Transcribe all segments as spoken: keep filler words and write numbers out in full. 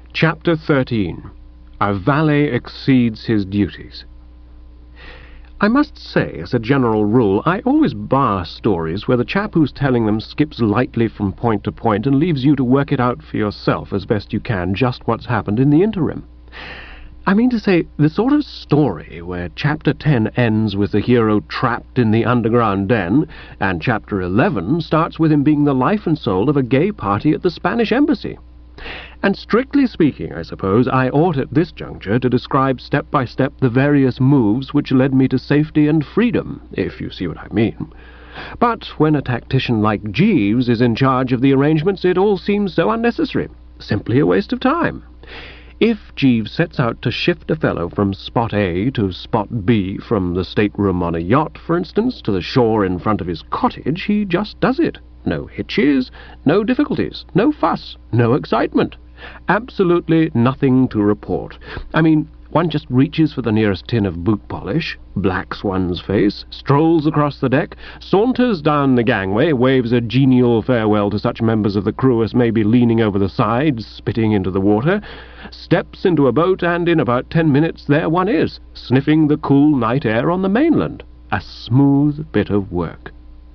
Chapter thirteen. A Valet Exceeds His Duties. I must say, as a general rule, I always bar stories where the chap who's telling them skips lightly from point to point and leaves you to work it out for yourself as best you can just what's happened in the interim. I mean to say, the sort of story where Chapter ten ends with the hero trapped in the underground den, and Chapter eleven starts with him being the life and soul of a gay party at the Spanish embassy. And strictly speaking, I suppose, I ought at this juncture to describe step by step the various moves which led me to safety and freedom, if you see what I mean. But when a tactician like Jeeves is in charge of the arrangements, it all seems so unnecessary, simply a waste of time. If Jeeves sets out to shift a fellow from spot A to spot B, from the stateroom on a yacht, for instance, to the shore in front of his cottage, he just does it. No hitches, no difficulties, no fuss, no excitement. Absolutely nothing to report. I mean, one just reaches for the nearest tin of boot polish, blacks one's face, strolls across the deck, saunters down the gangway, waves a genial farewell to such members of the crew as may be leaning over the side, spitting into the water, steps into a boat, and in about ten minutes there one is, sniffing the cool night air on the mainland. A smooth bit of work.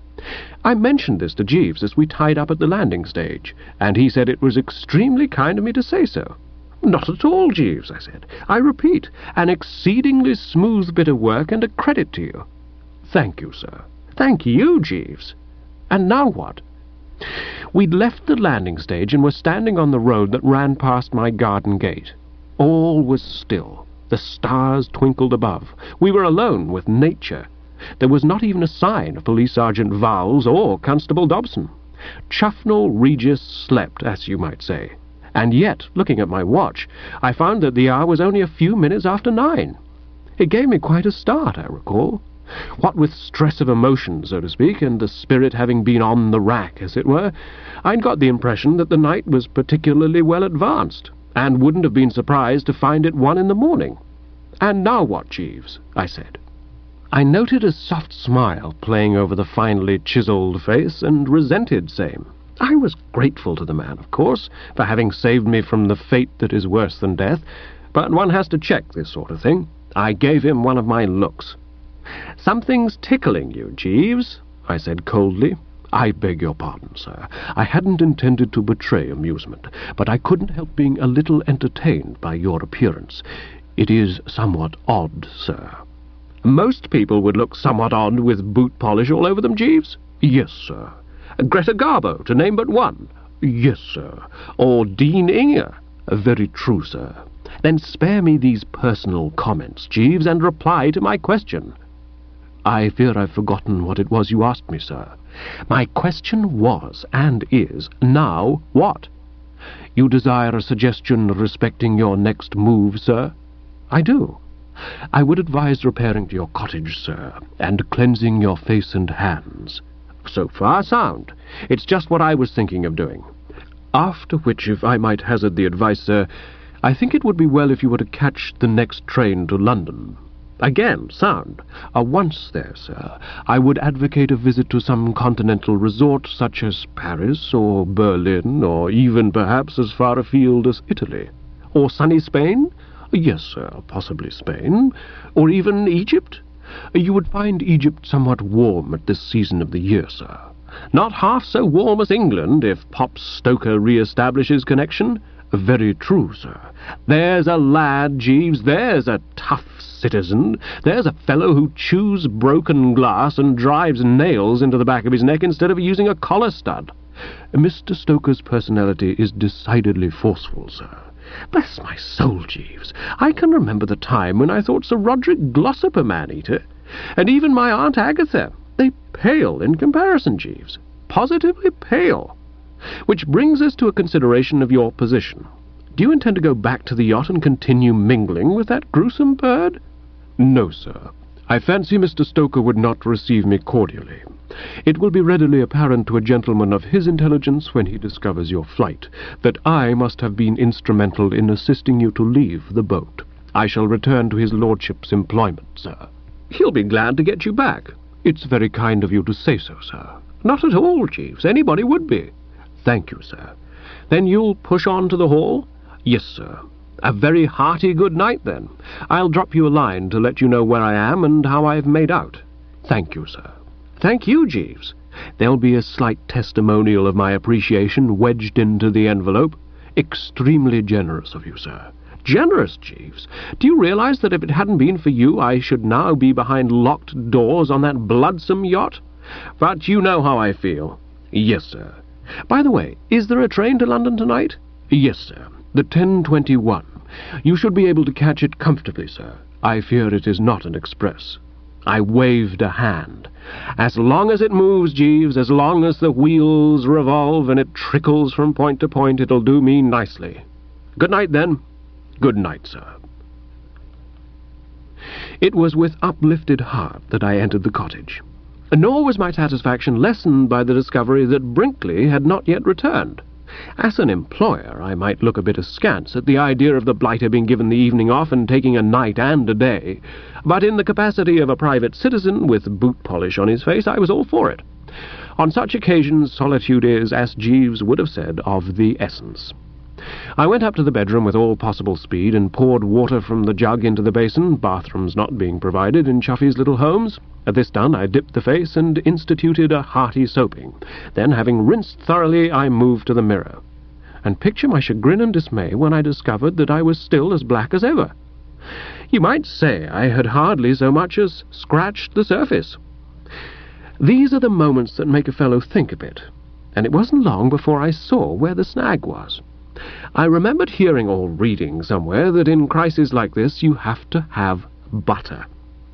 I mentioned this to Jeeves as we tied up at the landing stage, and he said it was extremely kind of me to say so. "Not at all, Jeeves," I said. "I repeat, an exceedingly smooth bit of work and a credit to you." "Thank you, sir." "Thank you, Jeeves." And now what? We'd left the landing stage and were standing on the road that ran past my garden gate. All was still. The stars twinkled above. We were alone with nature. There was not even a sign of Police Sergeant Vowles or Constable Dobson. Chuffnell Regis slept, as you might say. And yet, looking at my watch, I found that the hour was only a few minutes after nine. It gave me quite a start, I recall. What with stress of emotion, so to speak, and the spirit having been on the rack, as it were, I'd got the impression that the night was particularly well advanced, and wouldn't have been surprised to find it one in the morning. "And now what, Jeeves?" I said. I noted a soft smile playing over the finely chiselled face, and resented same. I was grateful to the man, of course, for having saved me from the fate that is worse than death, but one has to check this sort of thing. I gave him one of my looks. "Something's tickling you, Jeeves," I said coldly. "I beg your pardon, sir. I hadn't intended to betray amusement, but I couldn't help being a little entertained by your appearance. It is somewhat odd, sir." "Most people would look somewhat odd with boot polish all over them, Jeeves." "Yes, sir." "Greta Garbo, to name but one." "Yes, sir." "Or Dean Inger." "Very true, sir." "Then spare me these personal comments, Jeeves, and reply to my question." "I fear I've forgotten what it was you asked me, sir." "My question was, and is, now what?" "You desire a suggestion respecting your next move, sir?" "I do." "I would advise repairing to your cottage, sir, and cleansing your face and hands." "So far sound. It's just what I was thinking of doing." "After which, if I might hazard the advice, sir, I think it would be well if you were to catch the next train to London." "Again, sound." Uh, once there, sir, I would advocate a visit to some continental resort, such as Paris or Berlin, or even perhaps as far afield as Italy." "Or sunny Spain?" "Yes, sir, possibly Spain, or even Egypt." "You would find Egypt somewhat warm at this season of the year, sir." "Not half so warm as England, if Pop Stoker re-establishes connection." "Very true, sir." "There's a lad, Jeeves, there's a tough citizen, there's a fellow who chews broken glass and drives nails into the back of his neck instead of using a collar stud." "Mister Stoker's personality is decidedly forceful, sir." "Bless my soul, Jeeves, I can remember the time when I thought Sir Roderick Glossop a man-eater, and even my Aunt Agatha. They pale in comparison, Jeeves, positively pale. Which brings us to a consideration of your position. Do you intend to go back to the yacht and continue mingling with that gruesome bird?" "No, sir. I fancy Mister Stoker would not receive me cordially. It will be readily apparent to a gentleman of his intelligence when he discovers your flight that I must have been instrumental in assisting you to leave the boat. I shall return to his lordship's employment, sir." "He'll be glad to get you back." "It's very kind of you to say so, sir." "Not at all, Jeeves. Anybody would be." "Thank you, sir." "Then you'll push on to the Hall?" Yes, sir. A very hearty good night, then. I'll drop you a line to let you know where I am and how I've made out. Thank you, sir. Thank you, Jeeves. There'll be a slight testimonial of my appreciation wedged into the envelope. Extremely generous of you, sir. Generous, Jeeves. Do you realize that if it hadn't been for you, I should now be behind locked doors on that bloodsome yacht? But you know how I feel. Yes, sir. By the way, is there a train to London tonight? Yes, sir. The ten twenty-one. You should be able to catch it comfortably, sir. I fear it is not an express. I waved a hand. As long as it moves, Jeeves, as long as the wheels revolve and it trickles from point to point, it'll do me nicely. Good night, then. Good night, sir. It was with uplifted heart that I entered the cottage. Nor was my satisfaction lessened by the discovery that Brinkley had not yet returned. As an employer, I might look a bit askance at the idea of the blighter being given the evening off and taking a night and a day, but in the capacity of a private citizen with boot polish on his face, I was all for it. On such occasions, solitude is, as Jeeves would have said, of the essence. I went up to the bedroom with all possible speed and poured water from the jug into the basin, bathrooms not being provided in Chuffy's little homes. At this done, I dipped the face and instituted a hearty soaping. Then, having rinsed thoroughly, I moved to the mirror. And picture my chagrin and dismay when I discovered that I was still as black as ever. You might say I had hardly so much as scratched the surface. These are the moments that make a fellow think a bit, and it wasn't long before I saw where the snag was. I remembered hearing or reading somewhere that in crises like this you have to have butter.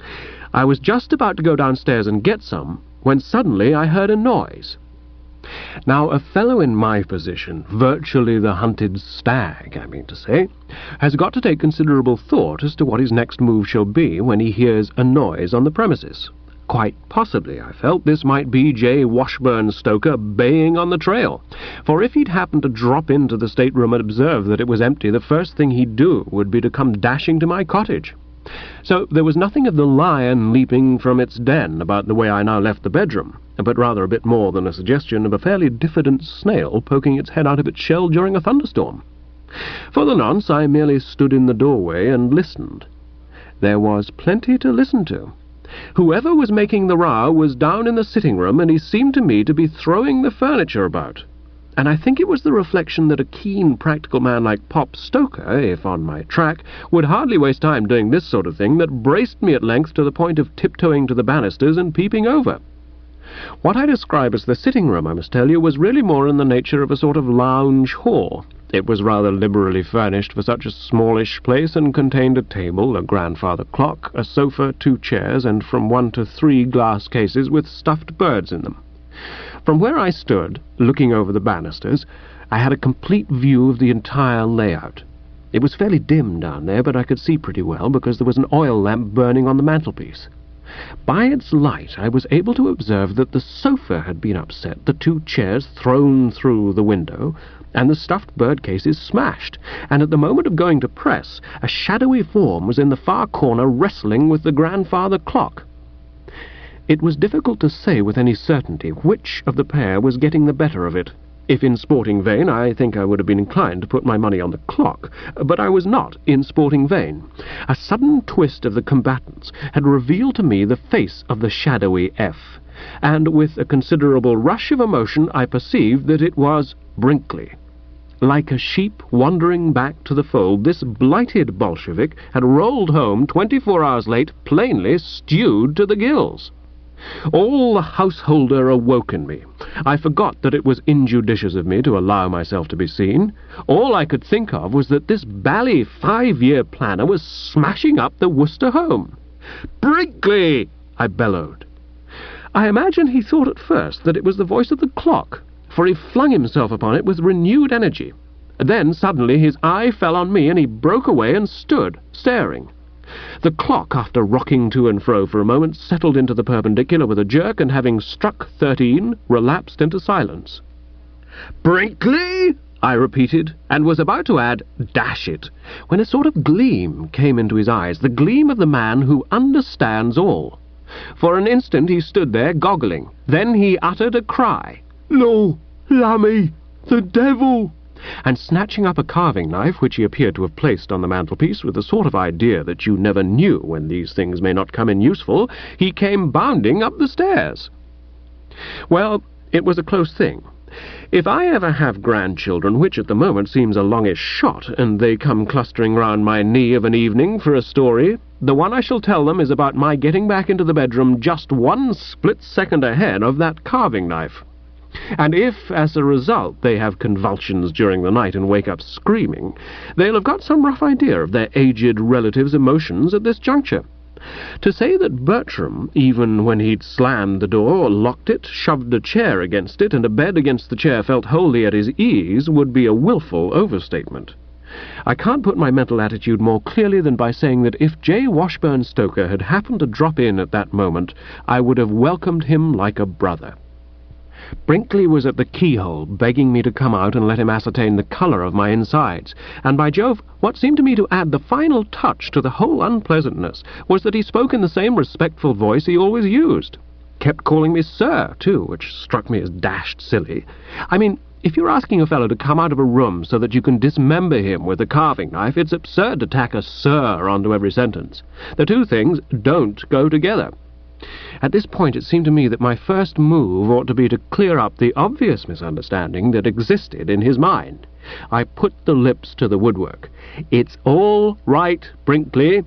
I was just about to go downstairs and get some when suddenly I heard a noise. Now, a fellow in my position, virtually the hunted stag, I mean to say, has got to take considerable thought as to what his next move shall be when he hears a noise on the premises. Quite possibly, I felt, this might be J. Washburn-Stoker baying on the trail, for if he'd happened to drop into the stateroom and observe that it was empty, the first thing he'd do would be to come dashing to my cottage. So there was nothing of the lion leaping from its den about the way I now left the bedroom, but rather a bit more than a suggestion of a fairly diffident snail poking its head out of its shell during a thunderstorm. For the nonce, I merely stood in the doorway and listened. There was plenty to listen to. Whoever was making the row was down in the sitting-room, and he seemed to me to be throwing the furniture about. And I think it was the reflection that a keen, practical man like Pop Stoker, if on my track, would hardly waste time doing this sort of thing that braced me at length to the point of tiptoeing to the banisters and peeping over. What I describe as the sitting-room, I must tell you, was really more in the nature of a sort of lounge hall. It was rather liberally furnished for such a smallish place, and contained a table, a grandfather clock, a sofa, two chairs, and from one to three glass cases with stuffed birds in them. From where I stood, looking over the banisters, I had a complete view of the entire layout. It was fairly dim down there, but I could see pretty well, because there was an oil lamp burning on the mantelpiece. By its light I was able to observe that the sofa had been upset, the two chairs thrown through the window, and the stuffed bird cases smashed, and at the moment of going to press, a shadowy form was in the far corner wrestling with the grandfather clock. It was difficult to say with any certainty which of the pair was getting the better of it. If in sporting vein, I think I would have been inclined to put my money on the clock, but I was not in sporting vein. A sudden twist of the combatants had revealed to me the face of the shadowy F, and with a considerable rush of emotion I perceived that it was Brinkley. Like a sheep wandering back to the fold, this blighted Bolshevik had rolled home twenty-four hours late, plainly stewed to the gills. All the householder awoke in me. I forgot that it was injudicious of me to allow myself to be seen. All I could think of was that this bally five-year planner was smashing up the Worcester home. "Brinkley!" I bellowed. I imagine he thought at first that it was the voice of the clock, for he flung himself upon it with renewed energy. Then suddenly his eye fell on me, and he broke away and stood, staring. The clock, after rocking to and fro for a moment, settled into the perpendicular with a jerk, and having struck thirteen, relapsed into silence. "Brinkley!" I repeated, and was about to add, "Dash it," when a sort of gleam came into his eyes, the gleam of the man who understands all. For an instant he stood there, goggling. Then he uttered a cry. "No, Lammy, the devil!" and snatching up a carving knife which he appeared to have placed on the mantelpiece with the sort of idea that you never knew when these things may not come in useful, he came bounding up the stairs. Well, it was a close thing. If I ever have grandchildren, which at the moment seems a longish shot, and they come clustering round my knee of an evening for a story, the one I shall tell them is about my getting back into the bedroom just one split second ahead of that carving knife. And if, as a result, they have convulsions during the night and wake up screaming, they'll have got some rough idea of their aged relative's emotions at this juncture. To say that Bertram, even when he'd slammed the door, locked it, shoved a chair against it, and a bed against the chair felt wholly at his ease, would be a wilful overstatement. I can't put my mental attitude more clearly than by saying that if J. Washburn Stoker had happened to drop in at that moment, I would have welcomed him like a brother. Brinkley was at the keyhole, begging me to come out and let him ascertain the colour of my insides, and by Jove, what seemed to me to add the final touch to the whole unpleasantness was that he spoke in the same respectful voice he always used. Kept calling me sir, too, which struck me as dashed silly. I mean, if you're asking a fellow to come out of a room so that you can dismember him with a carving knife, it's absurd to tack a sir onto every sentence. The two things don't go together. At this point it seemed to me that my first move ought to be to clear up the obvious misunderstanding that existed in his mind. I put the lips to the woodwork. "It's all right, Brinkley."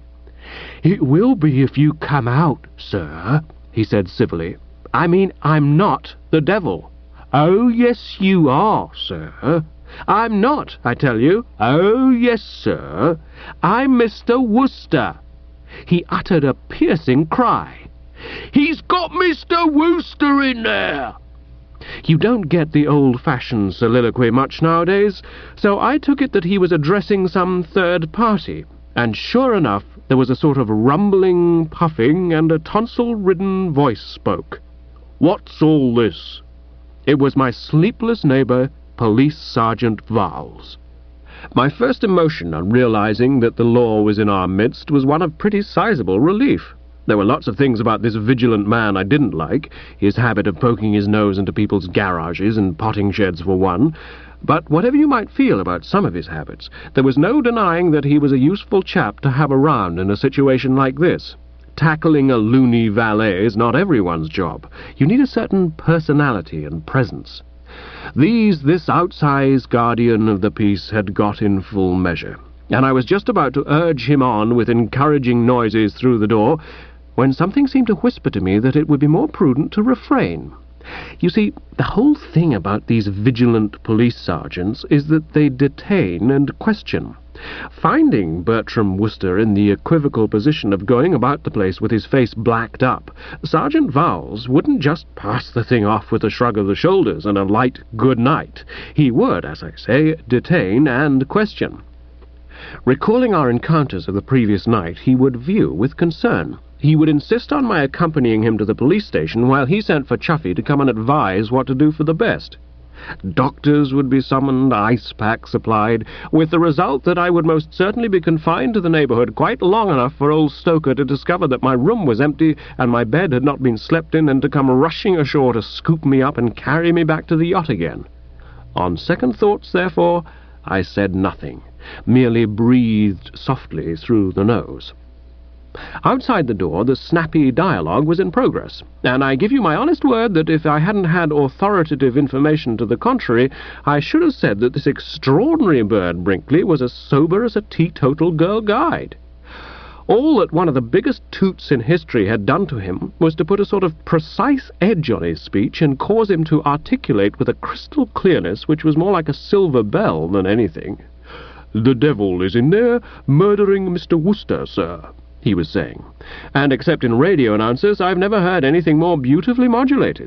"It will be if you come out, sir," he said civilly. "I mean, I'm not the devil." "Oh, yes, you are, sir." "I'm not, I tell you." "Oh, yes, sir." "I'm Mister Wooster." He uttered a piercing cry. "He's got Mister Wooster in there!" You don't get the old-fashioned soliloquy much nowadays, so I took it that he was addressing some third party, and sure enough there was a sort of rumbling, puffing, and a tonsil-ridden voice spoke. "What's all this?" It was my sleepless neighbour, Police Sergeant Vowles. My first emotion on realizing that the law was in our midst was one of pretty sizable relief. There were lots of things about this vigilant man I didn't like, his habit of poking his nose into people's garages and potting sheds for one, but whatever you might feel about some of his habits, there was no denying that he was a useful chap to have around in a situation like this. Tackling a loony valet is not everyone's job. You need a certain personality and presence. These this outsized guardian of the peace had got in full measure, and I was just about to urge him on with encouraging noises through the door, when something seemed to whisper to me that it would be more prudent to refrain. You see, the whole thing about these vigilant police sergeants is that they detain and question. Finding Bertram Wooster in the equivocal position of going about the place with his face blacked up, Sergeant Vowles wouldn't just pass the thing off with a shrug of the shoulders and a light good night. He would, as I say, detain and question. Recalling our encounters of the previous night, he would view with concern. He would insist on my accompanying him to the police station while he sent for Chuffy to come and advise what to do for the best. Doctors would be summoned, ice packs supplied, with the result that I would most certainly be confined to the neighbourhood quite long enough for old Stoker to discover that my room was empty and my bed had not been slept in, and to come rushing ashore to scoop me up and carry me back to the yacht again. On second thoughts, therefore, I said nothing, merely breathed softly through the nose. Outside the door the snappy dialogue was in progress, and I give you my honest word that if I hadn't had authoritative information to the contrary, I should have said that this extraordinary bird Brinkley was as sober as a teetotal Girl Guide. All that one of the biggest toots in history had done to him was to put a sort of precise edge on his speech and cause him to articulate with a crystal clearness which was more like a silver bell than anything. "The devil is in there, murdering Mister Wooster, sir," he was saying, and except in radio announcers I've never heard anything more beautifully modulated.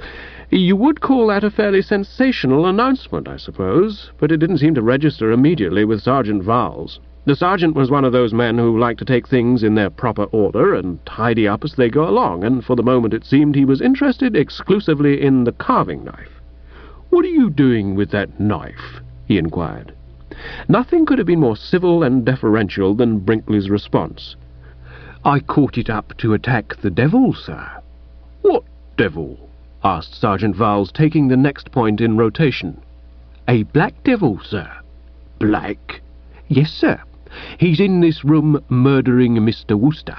You would call that a fairly sensational announcement, I suppose, but it didn't seem to register immediately with Sergeant Vowles. The sergeant was one of those men who like to take things in their proper order and tidy up as they go along, and for the moment it seemed he was interested exclusively in the carving knife. "What are you doing with that knife?" he inquired. Nothing could have been more civil and deferential than Brinkley's response. "I caught it up to attack the devil, sir." "What devil?" asked Sergeant Vowles, taking the next point in rotation. "A black devil, sir." "Black?" "Yes, sir. He's in this room murdering Mister Wooster."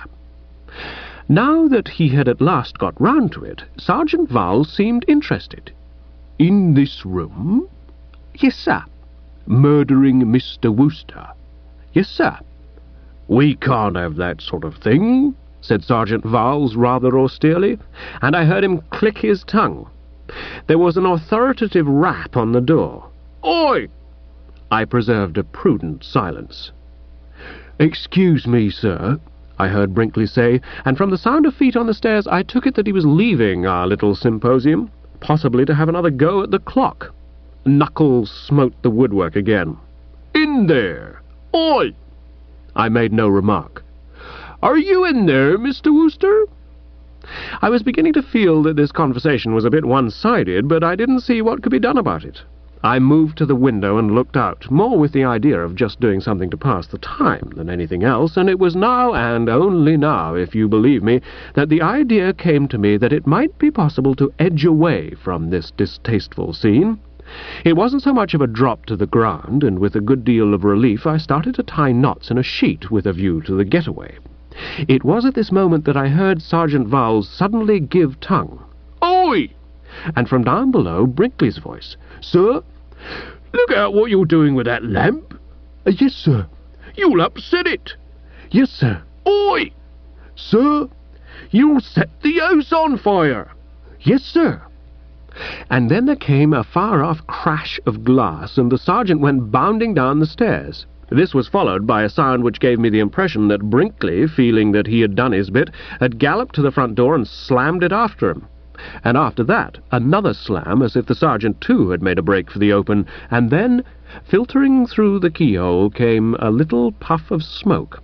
Now that he had at last got round to it, Sergeant Vowles seemed interested. "In this room?" "Yes, sir." "Murdering Mister Wooster?" "Yes, sir." "We can't have that sort of thing," said Sergeant Vowles rather austerely, and I heard him click his tongue. There was an authoritative rap on the door. "Oi!" I preserved a prudent silence. "Excuse me, sir," I heard Brinkley say, and from the sound of feet on the stairs I took it that he was leaving our little symposium, possibly to have another go at the clock. Knuckles smote the woodwork again. "In there! Oi!" I made no remark. "Are you in there, Mister Wooster?" I was beginning to feel that this conversation was a bit one-sided, but I didn't see what could be done about it. I moved to the window and looked out, more with the idea of just doing something to pass the time than anything else, and it was now, and only now, if you believe me, that the idea came to me that it might be possible to edge away from this distasteful scene. It wasn't so much of a drop to the ground, and with a good deal of relief I started to tie knots in a sheet with a view to the getaway. It was at this moment that I heard Sergeant Vowles suddenly give tongue. "Oi!" And from down below, Brinkley's voice. "Sir, look out what you're doing with that lamp." "Yes, sir." "You'll upset it." "Yes, sir." "Oi!" "Sir." "You'll set the house on fire." "Yes, sir." And then there came a far-off crash of glass, and the sergeant went bounding down the stairs. This was followed by a sound which gave me the impression that Brinkley, feeling that he had done his bit, had galloped to the front door and slammed it after him. And after that, another slam, as if the sergeant too had made a break for the open, and then, filtering through the keyhole, came a little puff of smoke.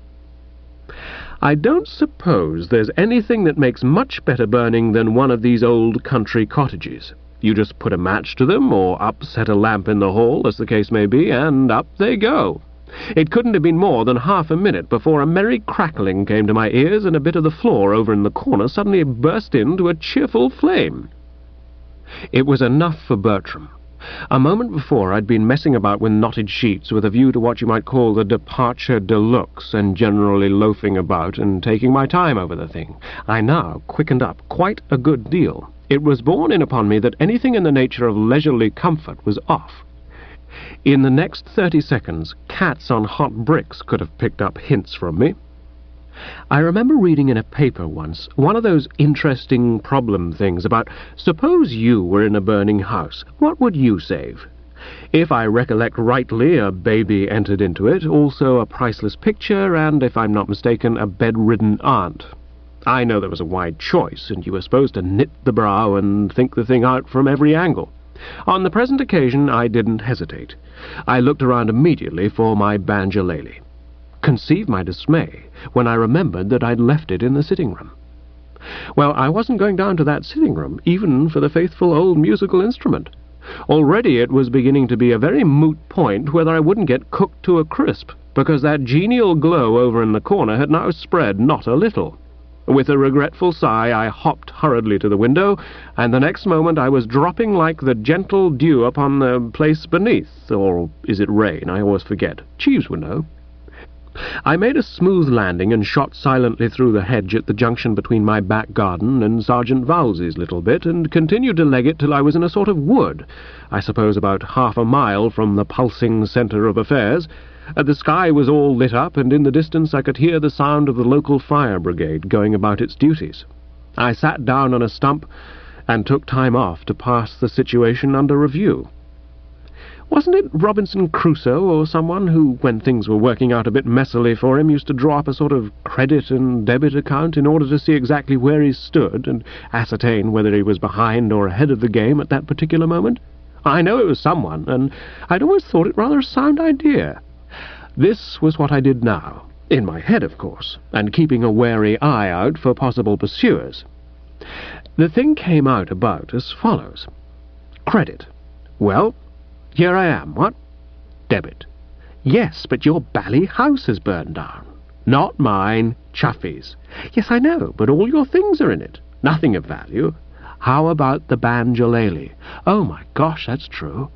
I don't suppose there's anything that makes much better burning than one of these old country cottages. You just put a match to them, or upset a lamp in the hall, as the case may be, and up they go. It couldn't have been more than half a minute before a merry crackling came to my ears, and a bit of the floor over in the corner suddenly burst into a cheerful flame. It was enough for Bertram. A moment before I'd been messing about with knotted sheets with a view to what you might call the departure de luxe, and generally loafing about and taking my time over the thing. I now quickened up quite a good deal. It was borne in upon me that anything in the nature of leisurely comfort was off. In the next thirty seconds, cats on hot bricks could have picked up hints from me. I remember reading in a paper once one of those interesting problem things about, suppose you were in a burning house, what would you save? If I recollect rightly, a baby entered into it, also a priceless picture, and, if I'm not mistaken, a bedridden aunt. I know there was a wide choice, and you were supposed to knit the brow and think the thing out from every angle. On the present occasion I didn't hesitate. I looked around immediately for my banjolele. Conceive my dismay when I remembered that I'd left it in the sitting-room. Well, I wasn't going down to that sitting-room, even for the faithful old musical instrument. Already it was beginning to be a very moot point whether I wouldn't get cooked to a crisp, because that genial glow over in the corner had now spread not a little. With a regretful sigh I hopped hurriedly to the window, and the next moment I was dropping like the gentle dew upon the place beneath, or is it rain? I always forget. Cheeves would know. I made a smooth landing and shot silently through the hedge at the junction between my back garden and Sergeant Vowles's little bit, and continued to leg it till I was in a sort of wood, I suppose about half a mile from the pulsing centre of affairs. Uh, the sky was all lit up, and in the distance I could hear the sound of the local fire brigade going about its duties. I sat down on a stump and took time off to pass the situation under review. Wasn't it Robinson Crusoe or someone who, when things were working out a bit messily for him, used to draw up a sort of credit and debit account in order to see exactly where he stood and ascertain whether he was behind or ahead of the game at that particular moment? I know it was someone, and I'd always thought it rather a sound idea. This was what I did now, in my head, of course, and keeping a wary eye out for possible pursuers. The thing came out about as follows. Credit. Well, here I am, what? Debit. Yes, but your bally house has burned down. Not mine, Chuffy's. Yes, I know, but all your things are in it. Nothing of value. How about the banjolele? Oh, my gosh, that's true.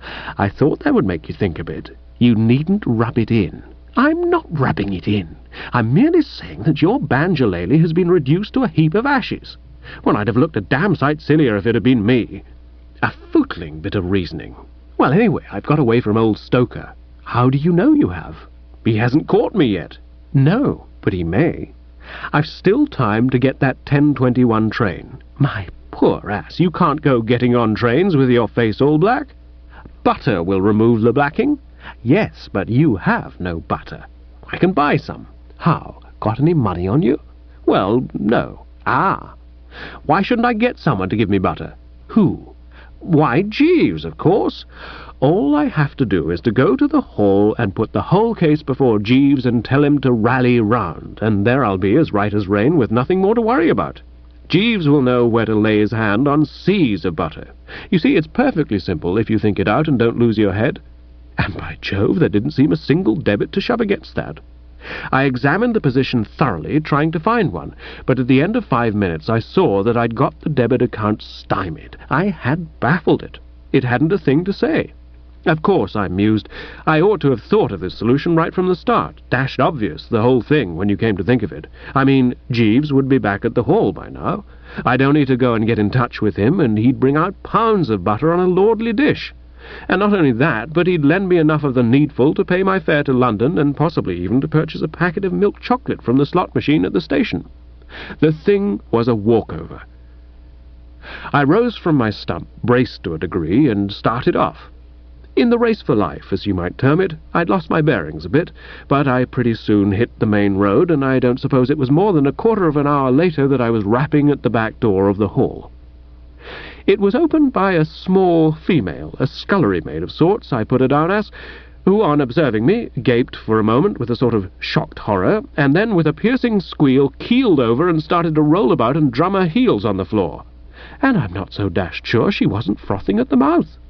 I thought that would make you think a bit. You needn't rub it in. I'm not rubbing it in. I'm merely saying that your banjolele has been reduced to a heap of ashes. Well, I'd have looked a damn sight sillier if it had been me. A footling bit of reasoning. Well, anyway, I've got away from old Stoker. How do you know you have? He hasn't caught me yet. No, but he may. I've still time to get that ten twenty-one train. My poor ass, you can't go getting on trains with your face all black. Butter will remove the blacking. Yes, but you have no butter. I can buy some. How? Got any money on you? Well, no. Ah. Why shouldn't I get someone to give me butter? Who? Why, Jeeves, of course. All I have to do is to go to the hall and put the whole case before Jeeves and tell him to rally round, and there I'll be as right as rain with nothing more to worry about. Jeeves will know where to lay his hand on seas of butter. You see, it's perfectly simple if you think it out and don't lose your head. And by Jove, there didn't seem a single debit to shove against that. I examined the position thoroughly, trying to find one, but at the end of five minutes I saw that I'd got the debit account stymied. I had baffled it. It hadn't a thing to say. Of course, I mused, I ought to have thought of this solution right from the start. Dashed obvious, the whole thing, when you came to think of it. I mean, Jeeves would be back at the hall by now. I'd only to go and get in touch with him, and he'd bring out pounds of butter on a lordly dish. And not only that, but he'd lend me enough of the needful to pay my fare to London, and possibly even to purchase a packet of milk chocolate from the slot machine at the station. The thing was a walkover. I rose from my stump, braced to a degree, and started off. In the race for life, as you might term it, I'd lost my bearings a bit, but I pretty soon hit the main road, and I don't suppose it was more than a quarter of an hour later that I was rapping at the back door of the hall. It was opened by a small female, a scullery maid of sorts, I put her down as, who, on observing me, gaped for a moment with a sort of shocked horror, and then with a piercing squeal keeled over and started to roll about and drum her heels on the floor. And I'm not so dashed sure she wasn't frothing at the mouth.